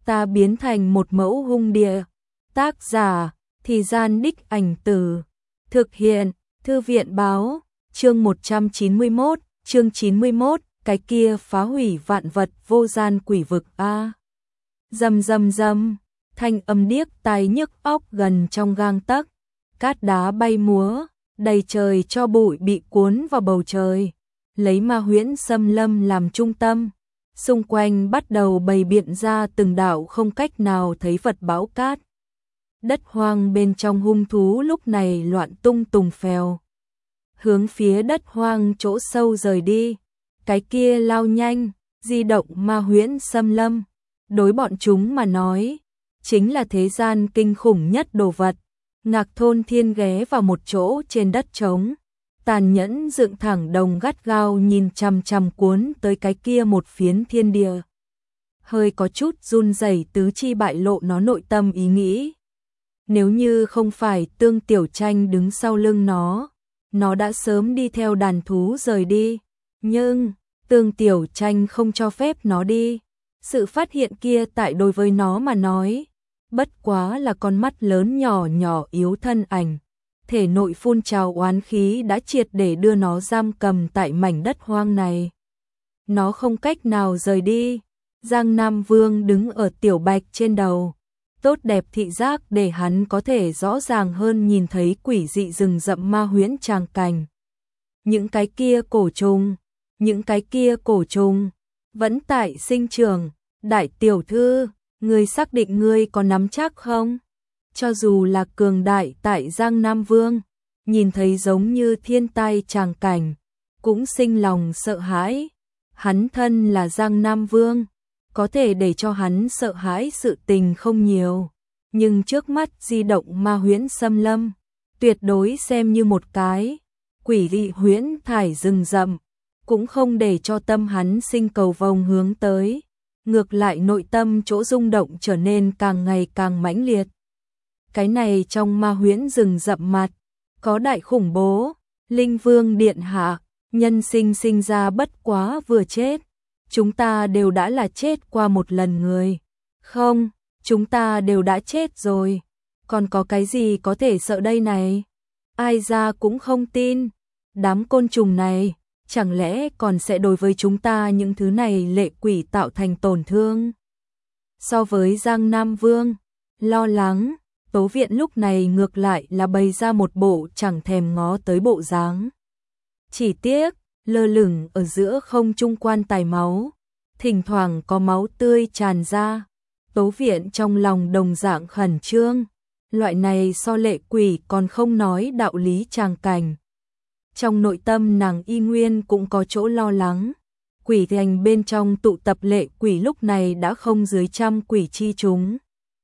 ta biến thành một mẫu hung địa. Tác giả, Thì Gian Đích Ảnh Từ. Thực hiện, Thư viện Báo. Chương 191, chương 91, cái kia phá hủy vạn vật vô gian quỷ vực a. Rầm rầm rầm, thanh âm điếc tai nhức óc gần trong gang tấc, cát đá bay múa, đầy trời cho bụi bị cuốn vào bầu trời, lấy Ma Huyễn Xâm Lâm làm trung tâm, xung quanh bắt đầu bày biện ra từng đạo không cách nào thấy vật bão cát. Đất hoang bên trong hung thú lúc này loạn tung tùng phèo, hướng phía đất hoang chỗ sâu rời đi. Cái kia lao nhanh, di động Ma Huyễn Xâm Lâm, đối bọn chúng mà nói, chính là thế gian kinh khủng nhất đồ vật. Ngạc Thôn Thiên ghé vào một chỗ trên đất trống, tàn nhẫn dựng thẳng đồng gắt gao nhìn chằm chằm cuốn tới cái kia một phiến thiên địa. Hơi có chút run rẩy tứ chi bại lộ nó nội tâm ý nghĩ. Nếu như không phải Tương Tiểu Tranh đứng sau lưng nó đã sớm đi theo đàn thú rời đi. Nhưng, Tương Tiểu Tranh không cho phép nó đi. Sự phát hiện kia tại đối với nó mà nói, bất quá là con mắt lớn nhỏ nhỏ yếu thân ảnh. Thể nội phun trào oán khí đã triệt để đưa nó giam cầm tại mảnh đất hoang này. Nó không cách nào rời đi. Giang Nam Vương đứng ở Tiểu Bạch trên đầu. Tốt đẹp thị giác để hắn có thể rõ ràng hơn nhìn thấy quỷ dị rừng rậm ma huyễn tràng cảnh. Những cái kia cổ trùng, vẫn tại sinh trưởng. Đại tiểu thư, ngươi xác định ngươi có nắm chắc không? Cho dù là cường đại tại Giang Nam Vương, nhìn thấy giống như thiên tai tràng cảnh, cũng sinh lòng sợ hãi. Hắn thân là Giang Nam Vương, có thể để cho hắn sợ hãi sự tình không nhiều, nhưng trước mắt di động Ma Huyễn Xâm Lâm, tuyệt đối xem như một cái quỷ dị huyễn thải rừng rậm, cũng không để cho tâm hắn sinh cầu vồng hướng tới. Ngược lại nội tâm chỗ rung động trở nên càng ngày càng mãnh liệt. Cái này trong Ma Huyễn rừng rậm mặt, có đại khủng bố, Linh Vương điện hạ, nhân sinh sinh ra bất quá vừa chết. Chúng ta đều đã là chết qua một lần người. Không, chúng ta đều đã chết rồi. Còn có cái gì có thể sợ đây này? Ai ra cũng không tin. Đám côn trùng này, chẳng lẽ còn sẽ đối với chúng ta những thứ này lệ quỷ tạo thành tổn thương? So với Giang Nam Vương, lo lắng, Tố Viện lúc này ngược lại là bày ra một bộ chẳng thèm ngó tới bộ dáng. Chỉ tiếc, lơ lửng ở giữa không trung quan tài máu, thỉnh thoảng có máu tươi tràn ra. Tố Viện trong lòng đồng dạng khẩn trương, loại này so lệ quỷ còn không nói đạo lý tràng cảnh. Trong nội tâm nàng y nguyên cũng có chỗ lo lắng. Quỷ thành bên trong tụ tập lệ quỷ lúc này đã không dưới 100 quỷ chi chúng.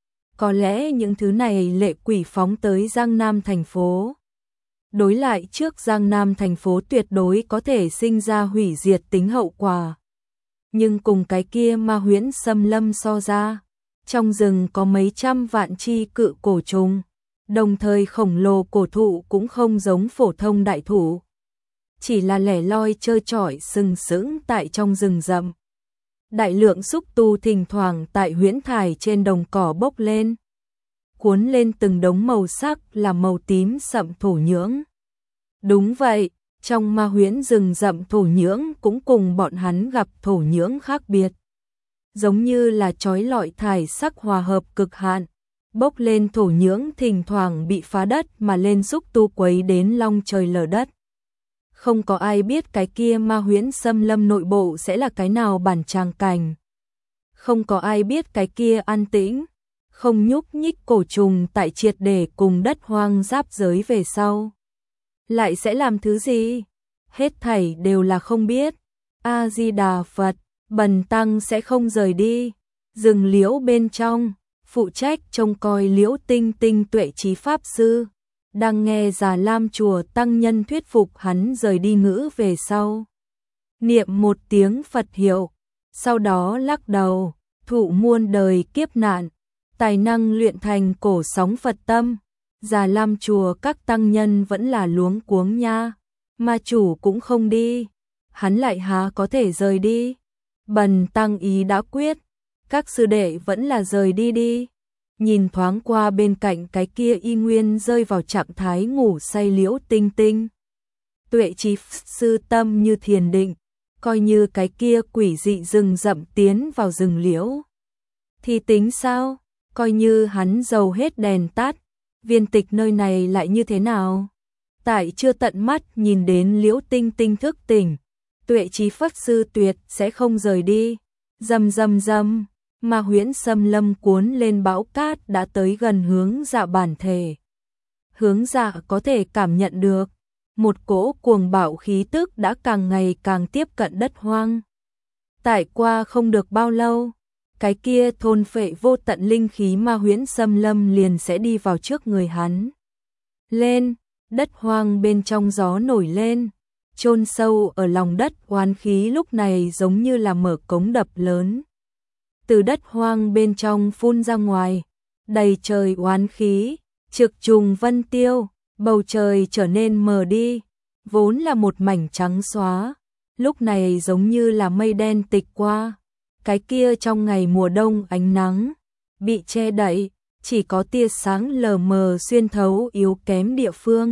Có lẽ những thứ này lệ quỷ phóng tới Giang Nam thành phố. Đối lại trước Giang Nam thành phố tuyệt đối có thể sinh ra hủy diệt tính hậu quả. Nhưng cùng cái kia Ma Huyễn Xâm Lâm so ra, trong rừng có mấy trăm vạn chi cự cổ trùng, đồng thời khổng lồ cổ thụ cũng không giống phổ thông đại thụ, chỉ là lẻ loi trơ trọi sừng sững tại trong rừng rậm. Đại lượng xúc tu thỉnh thoảng tại huyễn thải trên đồng cỏ bốc lên, cuốn lên từng đống màu sắc là màu tím sậm thổ nhưỡng. Đúng vậy, trong Ma Huyễn rừng rậm thổ nhưỡng cũng cùng bọn hắn gặp thổ nhưỡng khác biệt. Giống như là chói lọi thải sắc hòa hợp cực hạn, bốc lên thổ nhưỡng thỉnh thoảng bị phá đất mà lên xúc tu quấy đến long trời lở đất. Không có ai biết cái kia Ma Huyễn Xâm Lâm nội bộ sẽ là cái nào bản tràng cảnh. Không có ai biết cái kia an tĩnh, không nhúc nhích cổ trùng tại triệt để cùng đất hoang giáp giới về sau lại sẽ làm thứ gì? Hết thảy đều là không biết. A Di Đà Phật, bần tăng sẽ không rời đi. Rừng liễu bên trong, phụ trách trông coi Liễu Tinh Tinh Tuệ Trí pháp sư, đang nghe Già Lam chùa tăng nhân thuyết phục hắn rời đi ngữ về sau. Niệm một tiếng Phật hiệu, sau đó lắc đầu, thụ muôn đời kiếp nạn, tài năng luyện thành cổ sóng Phật tâm. Già Lam chùa các tăng nhân vẫn là luống cuống nha, ma chủ cũng không đi, hắn lại há có thể rời đi. Bần tăng ý đã quyết, các sư đệ vẫn là rời đi đi. Nhìn thoáng qua bên cạnh cái kia y nguyên rơi vào trạng thái ngủ say Liễu Tinh Tinh. Tuệ Chí sư tâm như thiền định, coi như cái kia quỷ dị rừng rậm tiến vào rừng liễu. Thì tính sao, coi như hắn dầu hết đèn tắt, viên tịch nơi này lại như thế nào? Tại chưa tận mắt nhìn đến Liễu Tinh Tinh thức tỉnh, Tuệ Chí Phất sư tuyệt sẽ không rời đi. Rầm rầm rầm, mà huyễn xâm lâm cuốn lên bão cát đã tới gần Hướng Dạ bản thể. Hướng Dạ có thể cảm nhận được, một cỗ cuồng bạo khí tức đã càng ngày càng tiếp cận đất hoang. Tại qua không được bao lâu, cái kia thôn phệ vô tận linh khí ma huyễn xâm lâm liền sẽ đi vào trước người hắn. Lên, đất hoang bên trong gió nổi lên, chôn sâu ở lòng đất oán khí lúc này giống như là mở cống đập lớn. Từ đất hoang bên trong phun ra ngoài, đầy trời oán khí, trực trùng vân tiêu, bầu trời trở nên mờ đi, vốn là một mảnh trắng xóa, lúc này giống như là mây đen tịch qua. Cái kia trong ngày mùa đông ánh nắng bị che đậy, chỉ có tia sáng lờ mờ xuyên thấu yếu kém địa phương.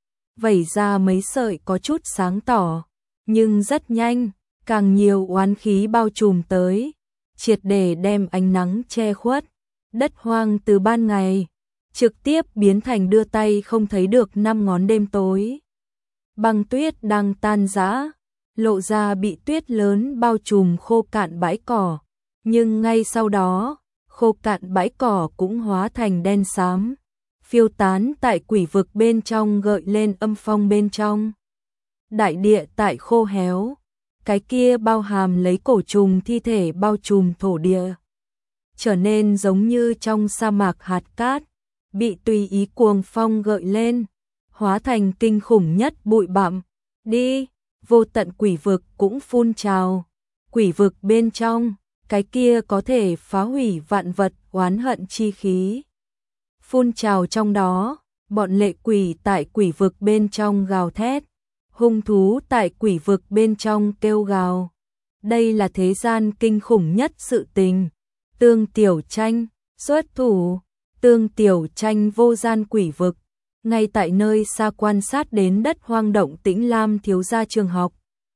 Vẩy ra mấy sợi có chút sáng tỏ, nhưng rất nhanh, càng nhiều oán khí bao trùm tới, triệt để đem ánh nắng che khuất. Đất hoang từ ban ngày, trực tiếp biến thành đưa tay không thấy được 5 ngón đêm tối. Băng tuyết đang tan rã, lộ ra bị tuyết lớn bao trùm khô cạn bãi cỏ, nhưng ngay sau đó, khô cạn bãi cỏ cũng hóa thành đen xám, phiêu tán tại quỷ vực bên trong gợi lên âm phong bên trong. Đại địa tại khô héo, cái kia bao hàm lấy cổ trùng thi thể bao trùm thổ địa, trở nên giống như trong sa mạc hạt cát, bị tùy ý cuồng phong gợi lên, hóa thành kinh khủng nhất bụi bặm. Đi, vô tận quỷ vực cũng phun trào, quỷ vực bên trong, cái kia có thể phá hủy vạn vật oán hận chi khí. Phun trào trong đó, bọn lệ quỷ tại quỷ vực bên trong gào thét, hung thú tại quỷ vực bên trong kêu gào. Đây là thế gian kinh khủng nhất sự tình. Tương Tiểu Tranh, xuất thủ, Tương Tiểu Tranh vô gian quỷ vực. Ngay tại nơi xa quan sát đến đất hoang động tĩnh Lam thiếu gia trường học.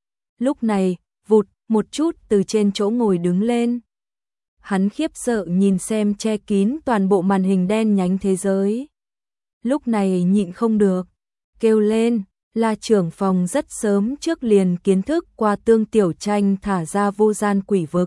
Lúc này, vụt, một chút từ trên chỗ ngồi đứng lên. Hắn khiếp sợ nhìn xem che kín toàn bộ màn hình đen nhánh thế giới. Lúc này nhịn không được, kêu lên, là trưởng phòng rất sớm trước liền kiến thức qua Tương Tiểu Tranh thả ra vô gian quỷ vực.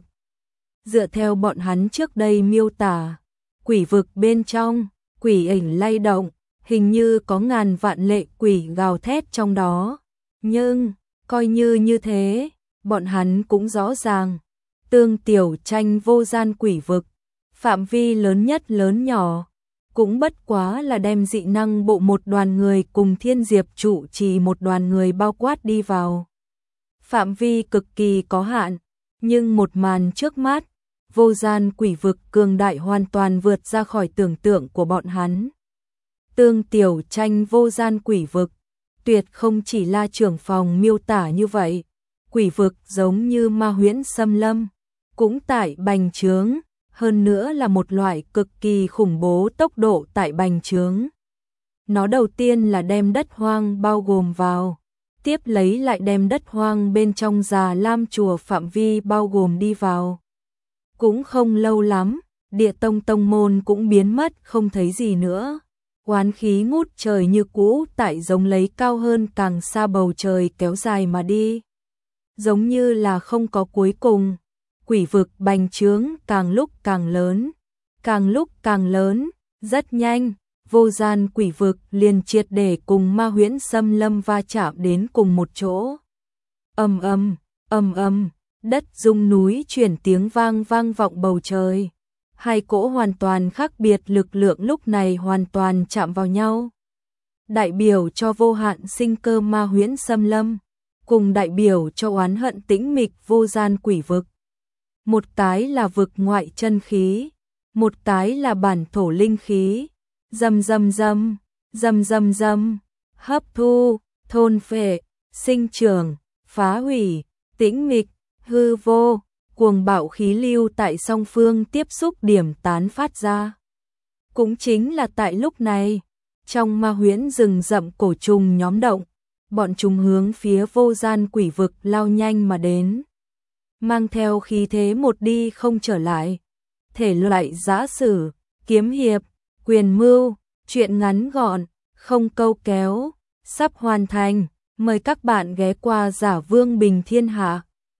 Dựa theo bọn hắn trước đây miêu tả, quỷ vực bên trong, quỷ ảnh lay động, hình như có ngàn vạn lệ quỷ gào thét trong đó. Nhưng, coi như như thế, bọn hắn cũng rõ ràng, Tương Tiểu Tranh vô gian quỷ vực, phạm vi lớn nhất lớn nhỏ, cũng bất quá là đem dị năng bộ một đoàn người cùng Thiên Diệp trụ trì một đoàn người bao quát đi vào. Phạm vi cực kỳ có hạn, nhưng một màn trước mắt, vô gian quỷ vực cường đại hoàn toàn vượt ra khỏi tưởng tượng của bọn hắn. Tương Tiểu Tranh vô gian quỷ vực, tuyệt không chỉ là trưởng phòng miêu tả như vậy, quỷ vực giống như ma huyễn xâm lâm, cũng tại bành trướng, hơn nữa là một loại cực kỳ khủng bố tốc độ tại bành trướng. Nó đầu tiên là đem đất hoang bao gồm vào, tiếp lấy lại đem đất hoang bên trong Già Lam chùa phạm vi bao gồm đi vào. Cũng không lâu lắm, Địa Tông tông môn cũng biến mất không thấy gì nữa. Oán khí ngút trời như cũ tại giống lấy cao hơn càng xa bầu trời kéo dài mà đi. Giống như là không có cuối cùng, quỷ vực bành trướng càng lúc càng lớn, càng lúc càng lớn, rất nhanh, vô gian quỷ vực liền triệt để cùng ma huyễn xâm lâm va chạm đến cùng một chỗ. Ầm ầm, đất rung núi chuyển tiếng vang vang vọng bầu trời. Hai cỗ hoàn toàn khác biệt lực lượng lúc này hoàn toàn chạm vào nhau. Đại biểu cho vô hạn sinh cơ ma huyễn xâm lâm, cùng đại biểu cho oán hận tĩnh mịch vô gian quỷ vực. Một cái là vực ngoại chân khí, một cái là bản thổ linh khí. Rầm rầm rầm, rầm rầm rầm, hấp thu, thôn phệ, sinh trưởng, phá hủy, tĩnh mịch, hư vô, cuồng bạo khí lưu tại song phương tiếp xúc điểm tán phát ra. Cũng chính là tại lúc này, trong ma huyễn rừng rậm cổ trùng nhóm động, bọn chúng hướng phía vô gian quỷ vực lao nhanh mà đến. Mang theo khí thế một đi không trở lại. Thể loại giã sử, kiếm hiệp, quyền mưu, truyện ngắn gọn, không câu kéo, sắp hoàn thành. Mời các bạn ghé qua Giả Vương Bình Thiên Hạ.